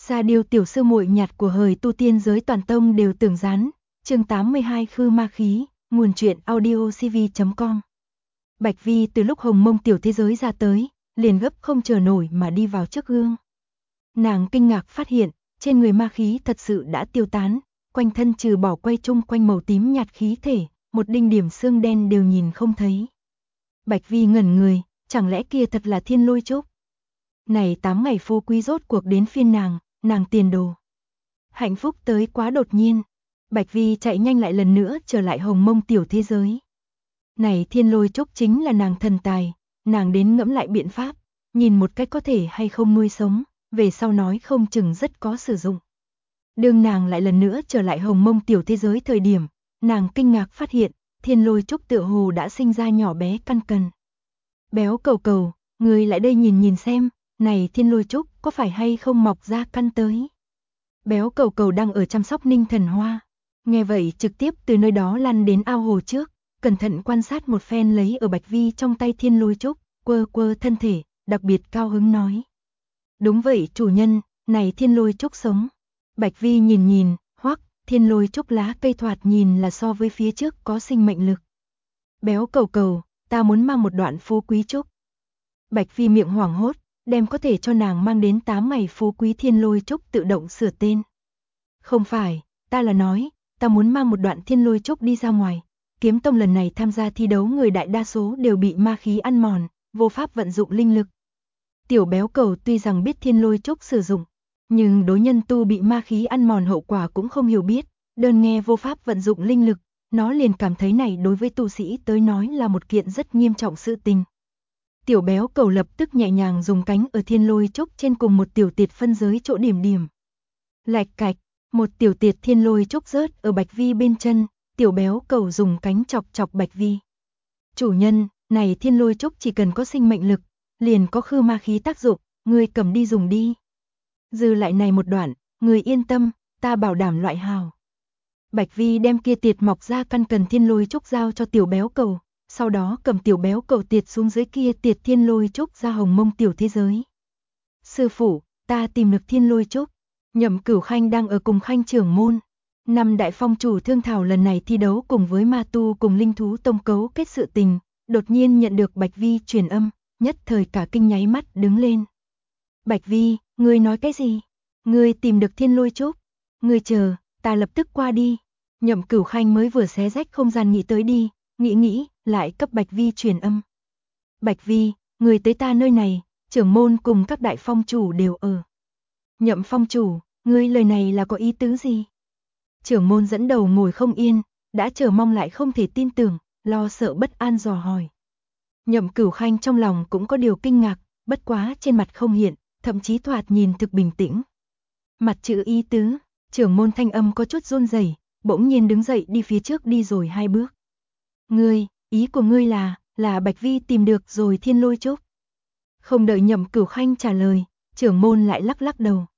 Sa Điêu tiểu sư muội nhặt của hời tu tiên giới toàn tông đều tưởng rán. Chương 82 Khư ma khí, nguồn truyện audiocv.com. Bạch Vi từ lúc Hồng Mông tiểu thế giới ra tới, liền gấp không chờ nổi mà đi vào trước gương. Nàng kinh ngạc phát hiện, trên người ma khí thật sự đã tiêu tán, quanh thân trừ bỏ quay chung quanh màu tím nhạt khí thể, một đinh điểm xương đen đều nhìn không thấy. Bạch Vi ngẩn người, chẳng lẽ kia thật là Thiên Lôi Trúc? Này 8 ngày phú quý rốt cuộc đến phiên nàng tiền đồ. Hạnh phúc tới quá đột nhiên, Bạch Vi chạy nhanh lại lần nữa trở lại Hồng Mông tiểu thế giới. Này Thiên Lôi Trúc chính là nàng thần tài, nàng đến ngẫm lại biện pháp, nhìn một cách có thể hay không nuôi sống, về sau nói không chừng rất có sử dụng. Đương nàng lại lần nữa trở lại Hồng Mông tiểu thế giới thời điểm, nàng kinh ngạc phát hiện, Thiên Lôi Trúc tựa hồ đã sinh ra nhỏ bé căn cần. Béo cầu cầu, người lại đây nhìn xem, này Thiên Lôi Trúc có phải hay không mọc ra căn tới. Béo cầu cầu đang ở chăm sóc Ninh Thần Hoa, nghe vậy trực tiếp từ nơi đó lăn đến ao hồ trước, cẩn thận quan sát một phen lấy ở Bạch Vi trong tay Thiên Lôi Trúc, quơ thân thể, đặc biệt cao hứng nói. Đúng vậy chủ nhân, này Thiên Lôi Trúc sống. Bạch Vi nhìn, hoắc, Thiên Lôi Trúc lá cây thoạt nhìn là so với phía trước có sinh mệnh lực. Béo cầu cầu, ta muốn mang một đoạn phú quý trúc. Bạch Vi miệng hoảng hốt, đem có thể cho nàng mang đến 8 ngày phú quý Thiên Lôi Trúc tự động sửa tên. Không phải, ta là nói, ta muốn mang một đoạn Thiên Lôi Trúc đi ra ngoài. Kiếm tông lần này tham gia thi đấu người đại đa số đều bị ma khí ăn mòn, vô pháp vận dụng linh lực. Tiểu béo cầu tuy rằng biết Thiên Lôi Trúc sử dụng, nhưng đối nhân tu bị ma khí ăn mòn hậu quả cũng không hiểu biết, đơn nghe vô pháp vận dụng linh lực, nó liền cảm thấy này đối với tu sĩ tới nói là một kiện rất nghiêm trọng sự tình. Tiểu béo cầu lập tức nhẹ nhàng dùng cánh ở Thiên Lôi Trúc trên cùng một tiểu tiệt phân giới chỗ điểm. Lạch cạch, một tiểu tiệt Thiên Lôi Trúc rớt ở Bạch Vi bên chân, tiểu béo cầu dùng cánh chọc Bạch Vi. Chủ nhân, này Thiên Lôi Trúc chỉ cần có sinh mệnh lực, liền có khư ma khí tác dụng, ngươi cầm đi dùng đi. Dư lại này một đoạn, người yên tâm, ta bảo đảm loại hào. Bạch Vi đem kia tiệt mọc ra căn cần Thiên Lôi Trúc giao cho tiểu béo cầu, sau đó cầm tiểu béo cầu tiệt xuống dưới kia tiệt Thiên Lôi Trúc ra Hồng Mông tiểu thế giới. Sư phụ, ta tìm được Thiên Lôi Trúc. Nhậm Cửu Khanh đang ở cùng Khanh trưởng môn. Năm đại phong chủ thương thảo lần này thi đấu cùng với ma tu cùng linh thú tông cấu kết sự tình, đột nhiên nhận được Bạch Vi truyền âm, nhất thời cả kinh nháy mắt đứng lên. Bạch Vi, ngươi nói cái gì? Ngươi tìm được Thiên Lôi Trúc? Ngươi chờ, ta lập tức qua đi. Nhậm Cửu Khanh mới vừa xé rách không gian nghĩ tới đi, nghĩ, lại cấp Bạch Vi truyền âm. Bạch Vi, ngươi tới ta nơi này, trưởng môn cùng các đại phong chủ đều ở. Nhậm phong chủ, ngươi lời này là có ý tứ gì? Trưởng môn dẫn đầu ngồi không yên, đã chờ mong lại không thể tin tưởng, lo sợ bất an dò hỏi. Nhậm Cửu Khanh trong lòng cũng có điều kinh ngạc, bất quá trên mặt không hiện, thậm chí thoạt nhìn thực bình tĩnh. Mặt chữ ý tứ, trưởng môn thanh âm có chút run rẩy, bỗng nhiên đứng dậy đi phía trước đi rồi 2 bước. Ngươi, ý của ngươi là Bạch Vi tìm được rồi Thiên Lôi Trúc. Không đợi Nhậm Cửu Khanh trả lời, trưởng môn lại lắc đầu.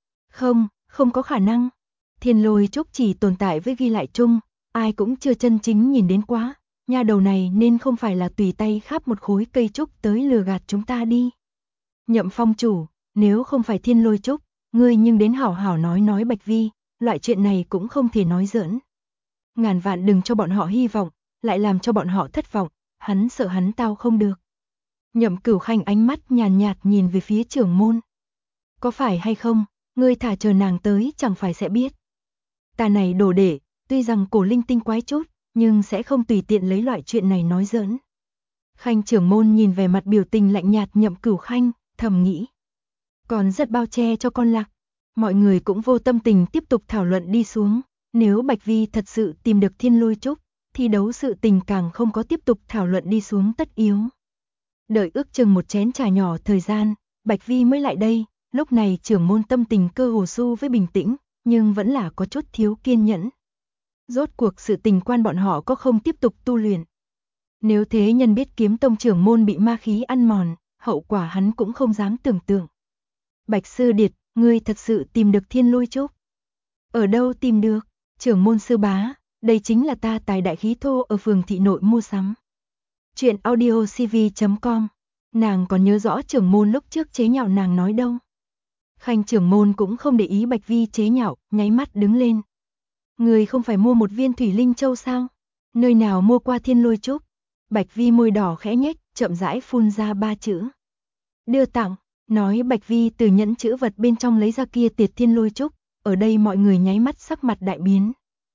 Không có khả năng. Thiên Lôi Trúc chỉ tồn tại với ghi lại chung, ai cũng chưa chân chính nhìn đến quá. Nha đầu này nên không phải là tùy tay khắp một khối cây trúc tới lừa gạt chúng ta đi. Nhậm phong chủ, nếu không phải Thiên Lôi Trúc, ngươi nhưng đến hảo hảo nói Bạch Vi, loại chuyện này cũng không thể nói giỡn. Ngàn vạn đừng cho bọn họ hy vọng, lại làm cho bọn họ thất vọng, hắn sợ hắn tao không được. Nhậm Cửu Khanh ánh mắt nhàn nhạt nhìn về phía trưởng môn. Có phải hay không, ngươi thả chờ nàng tới chẳng phải sẽ biết. Ta này đồ đệ, tuy rằng cổ linh tinh quái chút, nhưng sẽ không tùy tiện lấy loại chuyện này nói giỡn. Khanh trưởng môn nhìn về mặt biểu tình lạnh nhạt Nhậm Cửu Khanh, thầm nghĩ. Còn rất bao che cho con lạc. Mọi người cũng vô tâm tình tiếp tục thảo luận đi xuống. Nếu Bạch Vi thật sự tìm được Thiên Lôi Trúc, thi đấu sự tình càng không có tiếp tục thảo luận đi xuống tất yếu. Đợi ước chừng một chén trà nhỏ thời gian, Bạch Vi mới lại đây. Lúc này trưởng môn tâm tình cơ hồ su với bình tĩnh, nhưng vẫn là có chút thiếu kiên nhẫn. Rốt cuộc sự tình quan bọn họ có không tiếp tục tu luyện. Nếu thế nhân biết kiếm tông trưởng môn bị ma khí ăn mòn, hậu quả hắn cũng không dám tưởng tượng. Bạch Sư Điệt, ngươi thật sự tìm được Thiên Lôi Trúc? Ở đâu tìm được? Trưởng môn sư bá, đây chính là ta tài đại khí thô ở phường thị nội mua sắm. Chuyện audiocv.com. Nàng còn nhớ rõ trưởng môn lúc trước chế nhạo nàng nói đâu. Khanh trưởng môn cũng không để ý Bạch Vi chế nhạo, nháy mắt đứng lên. Người không phải mua một viên thủy linh châu sao? Nơi nào mua qua thiên lôi trúc? Bạch Vi môi đỏ khẽ nhếch, chậm rãi phun ra 3 chữ. Đưa tặng, nói Bạch Vi từ nhẫn chữ vật bên trong lấy ra kia tiệt thiên lôi trúc, ở đây mọi người nháy mắt sắc mặt đại biến.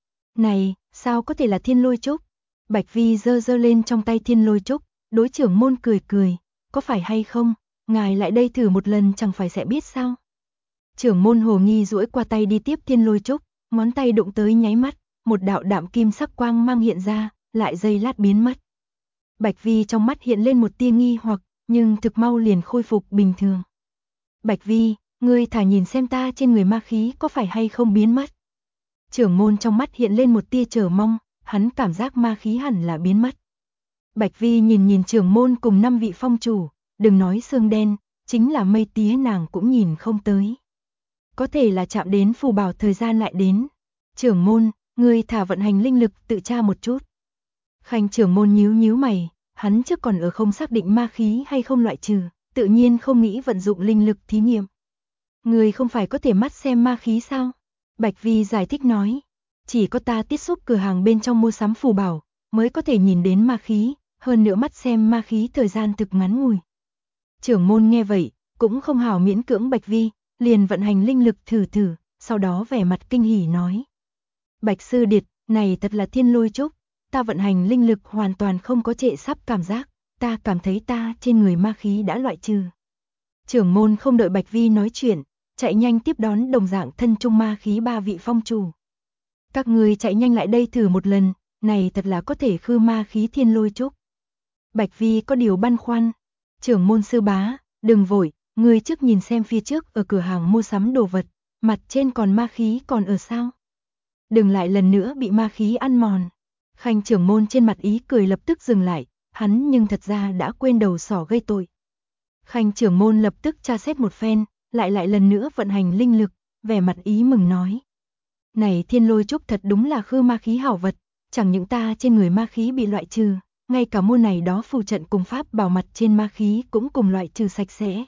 Này, sao có thể là thiên lôi trúc? Bạch Vi giơ giơ lên trong tay thiên lôi trúc, đối trưởng môn cười cười, có phải hay không, ngài lại đây thử một lần chẳng phải sẽ biết sao? Trưởng môn hồ nghi duỗi qua tay đi tiếp thiên lôi trúc, ngón tay đụng tới nháy mắt, một đạo đạm kim sắc quang mang hiện ra, lại giây lát biến mất. Bạch Vi trong mắt hiện lên một tia nghi hoặc, nhưng thực mau liền khôi phục bình thường. Bạch Vi, ngươi thả nhìn xem ta trên người ma khí có phải hay không biến mất. Trưởng môn trong mắt hiện lên một tia chờ mong, hắn cảm giác ma khí hẳn là biến mất. Bạch Vi nhìn trưởng môn cùng 5 vị phong chủ, đừng nói xương đen, chính là mây tía nàng cũng nhìn không tới. Có thể là chạm đến phù bảo thời gian lại đến. Trưởng môn, ngươi thả vận hành linh lực tự tra một chút. Khanh trưởng môn nhíu mày, hắn trước còn ở không xác định ma khí hay không loại trừ, tự nhiên không nghĩ vận dụng linh lực thí nghiệm. Ngươi không phải có thể mắt xem ma khí sao? Bạch Vi giải thích nói, chỉ có ta tiếp xúc cửa hàng bên trong mua sắm phù bảo, mới có thể nhìn đến ma khí, hơn nữa mắt xem ma khí thời gian thực ngắn ngủi. Trưởng môn nghe vậy, cũng không hảo miễn cưỡng Bạch Vi, liền vận hành linh lực thử, sau đó vẻ mặt kinh hỉ nói. Bạch sư điệt, này thật là thiên lôi trúc, ta vận hành linh lực hoàn toàn không có trệ sắp cảm giác, ta cảm thấy ta trên người ma khí đã loại trừ. Trưởng môn không đợi Bạch Vi nói chuyện, chạy nhanh tiếp đón đồng dạng thân trung ma khí 3 vị phong chủ. Các người chạy nhanh lại đây thử một lần, này thật là có thể khư ma khí thiên lôi trúc. Bạch Vi có điều băn khoăn, trưởng môn sư bá, đừng vội, người trước nhìn xem phía trước ở cửa hàng mua sắm đồ vật, mặt trên còn ma khí còn ở sao? Đừng lại lần nữa bị ma khí ăn mòn. Khanh trưởng môn trên mặt ý cười lập tức dừng lại, hắn nhưng thật ra đã quên đầu sỏ gây tội. Khanh trưởng môn lập tức tra xét một phen, lại lần nữa vận hành linh lực, vẻ mặt ý mừng nói. Này thiên lôi trúc thật đúng là khư ma khí hảo vật, chẳng những ta trên người ma khí bị loại trừ, ngay cả môn này đó phù trận cùng pháp bảo mặt trên ma khí cũng cùng loại trừ sạch sẽ.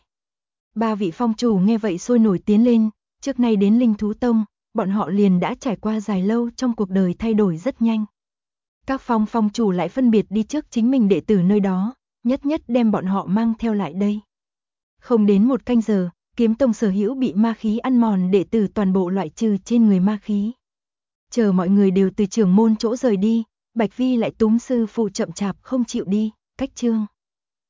3 vị phong chủ nghe vậy sôi nổi tiến lên, trước nay đến Linh Thú Tông, bọn họ liền đã trải qua dài lâu trong cuộc đời thay đổi rất nhanh. Các phong chủ lại phân biệt đi trước chính mình đệ tử nơi đó, nhất đem bọn họ mang theo lại đây. Không đến 1 canh giờ, Kiếm Tông sở hữu bị ma khí ăn mòn đệ tử toàn bộ loại trừ trên người ma khí. Chờ mọi người đều từ trưởng môn chỗ rời đi, Bạch Vi lại túm sư phụ chậm chạp không chịu đi, cách chương.